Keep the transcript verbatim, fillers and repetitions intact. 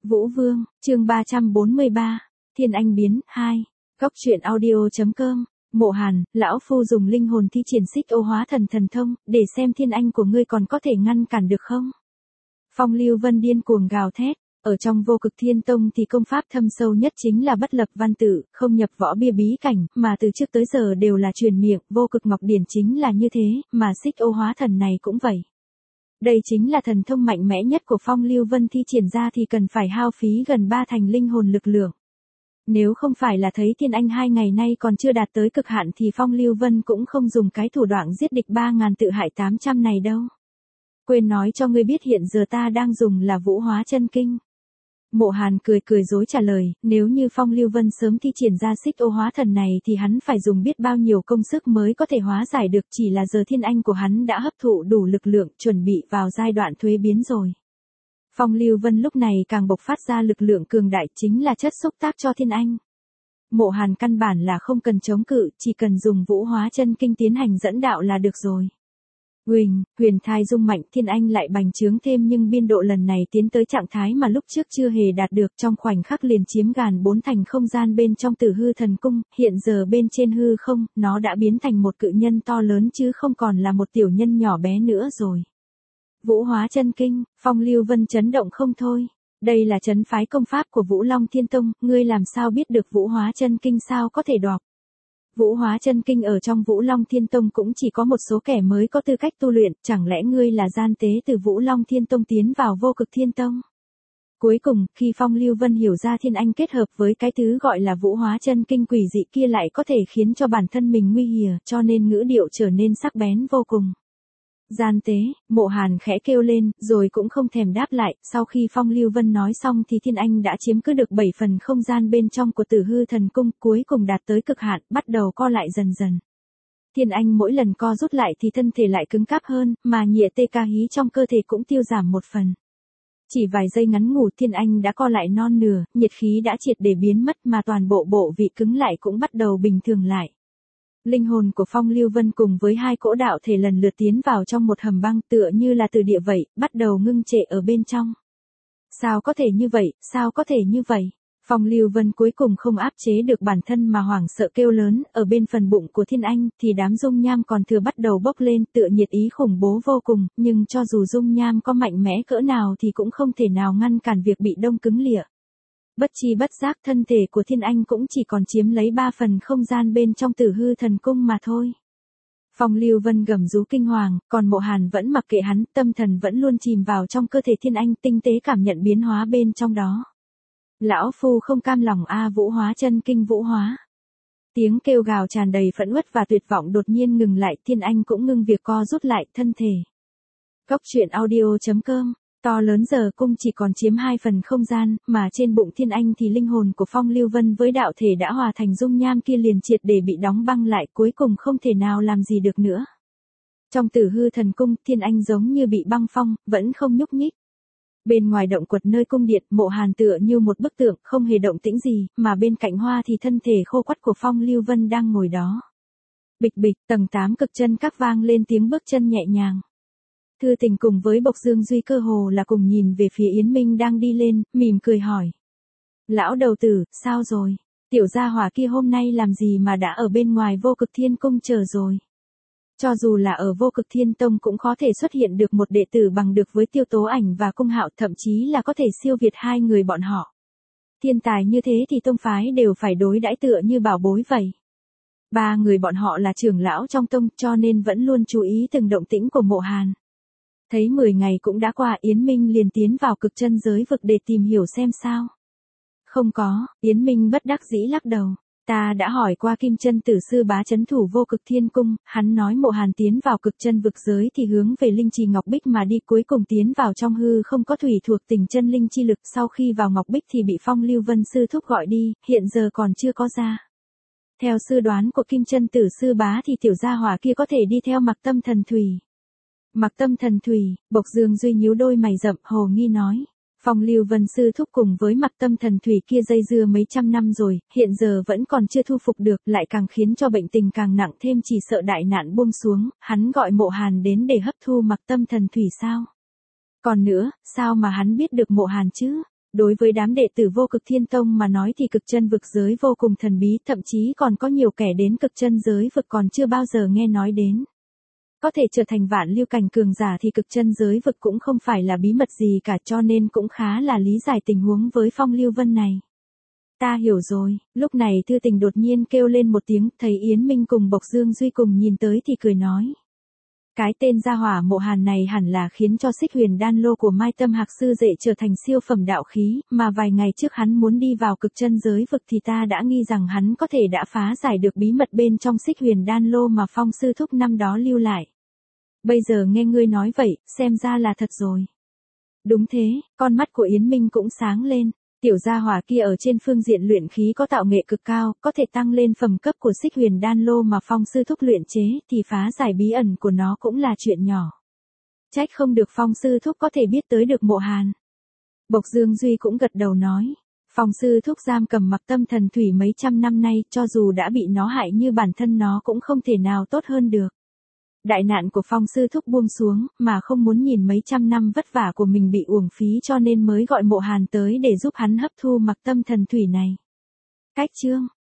Vũ Vương, chương ba trăm bốn mươi ba, Thiên Anh biến, hai. Góc truyện audio.com, Mộ Hàn, lão phu dùng linh hồn thi triển xích ô hóa thần thần thông, để xem Thiên Anh của ngươi còn có thể ngăn cản được không? Phong Lưu Vân điên cuồng gào thét, ở trong Vô Cực Thiên Tông thì công pháp thâm sâu nhất chính là bất lập văn tự, không nhập võ bia bí cảnh, mà từ trước tới giờ đều là truyền miệng, Vô Cực Ngọc Điển chính là như thế, mà xích ô hóa thần này cũng vậy. Đây chính là thần thông mạnh mẽ nhất của Phong Lưu Vân thi triển ra thì cần phải hao phí gần ba thành linh hồn lực lượng. Nếu không phải là thấy Thiên Anh hai ngày nay còn chưa đạt tới cực hạn thì Phong Lưu Vân cũng không dùng cái thủ đoạn giết địch ba ngàn tự hại tám trăm này đâu. Quên nói cho ngươi biết hiện giờ ta đang dùng là Vũ Hóa Chân Kinh. Mộ Hàn cười cười dối trả lời, nếu như Phong Lưu Vân sớm thi triển ra xích ô hóa thần này thì hắn phải dùng biết bao nhiêu công sức mới có thể hóa giải được, chỉ là giờ Thiên Anh của hắn đã hấp thụ đủ lực lượng, chuẩn bị vào giai đoạn thuế biến rồi. Phong Lưu Vân lúc này càng bộc phát ra lực lượng cường đại chính là chất xúc tác cho Thiên Anh. Mộ Hàn căn bản là không cần chống cự, chỉ cần dùng Vũ Hóa Chân Kinh tiến hành dẫn đạo là được rồi. Huỳnh, huyền thai dung mạnh, Thiên Anh lại bành trướng thêm nhưng biên độ lần này tiến tới trạng thái mà lúc trước chưa hề đạt được, trong khoảnh khắc liền chiếm gàn bốn thành không gian bên trong Tử Hư Thần Cung, hiện giờ bên trên hư không, nó đã biến thành một cự nhân to lớn chứ không còn là một tiểu nhân nhỏ bé nữa rồi. Vũ Hóa Chân Kinh, Phong Lưu Vân chấn động không thôi. Đây là trấn phái công pháp của Vũ Long Thiên Tông, ngươi làm sao biết được Vũ Hóa Chân Kinh, sao có thể đọc? Vũ Hóa Chân Kinh ở trong Vũ Long Thiên Tông cũng chỉ có một số kẻ mới có tư cách tu luyện, chẳng lẽ ngươi là gian tế từ Vũ Long Thiên Tông tiến vào Vô Cực Thiên Tông? Cuối cùng, khi Phong Lưu Vân hiểu ra Thiên Anh kết hợp với cái thứ gọi là Vũ Hóa Chân Kinh quỷ dị kia lại có thể khiến cho bản thân mình nguy hiểm, cho nên ngữ điệu trở nên sắc bén vô cùng. Gian tế, Mộ Hàn khẽ kêu lên, rồi cũng không thèm đáp lại, sau khi Phong Lưu Vân nói xong thì Thiên Anh đã chiếm cứ được bảy phần không gian bên trong của Tử Hư Thần Cung, cuối cùng đạt tới cực hạn, bắt đầu co lại dần dần. Thiên Anh mỗi lần co rút lại thì thân thể lại cứng cáp hơn, mà nhiệt tê ca hí trong cơ thể cũng tiêu giảm một phần. Chỉ vài giây ngắn ngủi Thiên Anh đã co lại non nửa, nhiệt khí đã triệt để biến mất mà toàn bộ bộ vị cứng lại cũng bắt đầu bình thường lại. Linh hồn của Phong Lưu Vân cùng với hai cỗ đạo thể lần lượt tiến vào trong một hầm băng tựa như là từ địa vậy, bắt đầu ngưng trệ ở bên trong. Sao có thể như vậy, sao có thể như vậy? Phong Lưu Vân cuối cùng không áp chế được bản thân mà hoảng sợ kêu lớn, ở bên phần bụng của Thiên Anh thì đám dung nham còn thừa bắt đầu bốc lên tựa nhiệt ý khủng bố vô cùng, nhưng cho dù dung nham có mạnh mẽ cỡ nào thì cũng không thể nào ngăn cản việc bị đông cứng lịa. Bất chi bất giác thân thể của Thiên Anh cũng chỉ còn chiếm lấy ba phần không gian bên trong Tử Hư Thần Cung mà thôi. Phong Lưu Vân gầm rú kinh hoàng, còn Mộ Hàn vẫn mặc kệ hắn, tâm thần vẫn luôn chìm vào trong cơ thể Thiên Anh, tinh tế cảm nhận biến hóa bên trong đó. Lão phu không cam lòng a, Vũ Hóa Chân Kinh Vũ Hóa. Tiếng kêu gào tràn đầy phẫn uất và tuyệt vọng đột nhiên ngừng lại, Thiên Anh cũng ngưng việc co rút lại thân thể. Góc truyện audio.com, to lớn giờ cung chỉ còn chiếm hai phần không gian, mà trên bụng Thiên Anh thì linh hồn của Phong Lưu Vân với đạo thể đã hòa thành dung nham kia liền triệt để bị đóng băng lại, cuối cùng không thể nào làm gì được nữa. Trong Tử Hư Thần Cung, Thiên Anh giống như bị băng phong, vẫn không nhúc nhích. Bên ngoài động quật nơi cung điện, Mộ Hàn tựa như một bức tượng, không hề động tĩnh gì, mà bên cạnh hoa thì thân thể khô quắt của Phong Lưu Vân đang ngồi đó. Bịch bịch, tầng tám cực chân các vang lên tiếng bước chân nhẹ nhàng. Thư Tình cùng với Bộc Dương Duy cơ hồ là cùng nhìn về phía Yến Minh đang đi lên, mỉm cười hỏi. Lão đầu tử, sao rồi? Tiểu gia hỏa kia hôm nay làm gì mà đã ở bên ngoài Vô Cực Thiên Cung chờ rồi? Cho dù là ở Vô Cực Thiên Tông cũng có thể xuất hiện được một đệ tử bằng được với Tiêu Tố Ảnh và Cung Hạo, thậm chí là có thể siêu việt hai người bọn họ. Thiên tài như thế thì tông phái đều phải đối đãi tựa như bảo bối vậy. Ba người bọn họ là trưởng lão trong tông cho nên vẫn luôn chú ý từng động tĩnh của Mộ Hàn. Thấy mười ngày cũng đã qua, Yến Minh liền tiến vào cực chân giới vực để tìm hiểu xem sao. Không có, Yến Minh bất đắc dĩ lắc đầu. Ta đã hỏi qua Kim Chân Tử sư bá trấn thủ Vô Cực Thiên Cung, hắn nói Mộ Hàn tiến vào cực chân vực giới thì hướng về linh trì Ngọc Bích mà đi, cuối cùng tiến vào trong hư không có thủy thuộc tình chân linh chi lực, sau khi vào Ngọc Bích thì bị Phong Lưu Vân sư thúc gọi đi, hiện giờ còn chưa có ra. Theo sư đoán của Kim Chân Tử sư bá thì tiểu gia hỏa kia có thể đi theo Mặc Tâm Thần Thủy. Mặc Tâm Thần Thủy, Bộc Dương Duy nhíu đôi mày rậm, hồ nghi nói. Phong Lưu Vân sư thúc cùng với Mặc Tâm Thần Thủy kia dây dưa mấy trăm năm rồi, hiện giờ vẫn còn chưa thu phục được, lại càng khiến cho bệnh tình càng nặng thêm, chỉ sợ đại nạn buông xuống, hắn gọi Mộ Hàn đến để hấp thu Mặc Tâm Thần Thủy sao? Còn nữa, sao mà hắn biết được Mộ Hàn chứ? Đối với đám đệ tử vô cực thiên tông mà nói thì cực chân vực giới vô cùng thần bí, thậm chí còn có nhiều kẻ đến cực chân giới vực còn chưa bao giờ nghe nói đến. Có thể trở thành vạn lưu cảnh cường giả thì cực chân giới vực cũng không phải là bí mật gì cả, cho nên cũng khá là lý giải tình huống với Phong Lưu Vân này. Ta hiểu rồi, lúc này Thư Tình đột nhiên kêu lên một tiếng, thấy Yến Minh cùng Bộc Dương Duy cùng nhìn tới thì cười nói. Cái tên gia hỏa Mộ Hàn này hẳn là khiến cho Xích Huyền Đan Lô của Mai Tâm Hạc sư đệ trở thành siêu phẩm đạo khí, mà vài ngày trước hắn muốn đi vào cực chân giới vực thì ta đã nghi rằng hắn có thể đã phá giải được bí mật bên trong Xích Huyền Đan Lô mà Phong sư thúc năm đó lưu lại. Bây giờ nghe ngươi nói vậy, xem ra là thật rồi. Đúng thế, con mắt của Yến Minh cũng sáng lên. Tiểu gia hỏa kia ở trên phương diện luyện khí có tạo nghệ cực cao, có thể tăng lên phẩm cấp của Xích Huyền Đan Lô mà Phong sư thúc luyện chế, thì phá giải bí ẩn của nó cũng là chuyện nhỏ. Trách không được Phong sư thúc có thể biết tới được Mộ Hàn. Bộc Dương Duy cũng gật đầu nói. Phong sư thúc giam cầm Mặc Tâm Thần Thủy mấy trăm năm nay, cho dù đã bị nó hại như bản thân nó cũng không thể nào tốt hơn được. Đại nạn của Phong sư thúc buông xuống, mà không muốn nhìn mấy trăm năm vất vả của mình bị uổng phí, cho nên mới gọi Mộ Hàn tới để giúp hắn hấp thu Mặc Tâm Thần Thủy này. Cách chương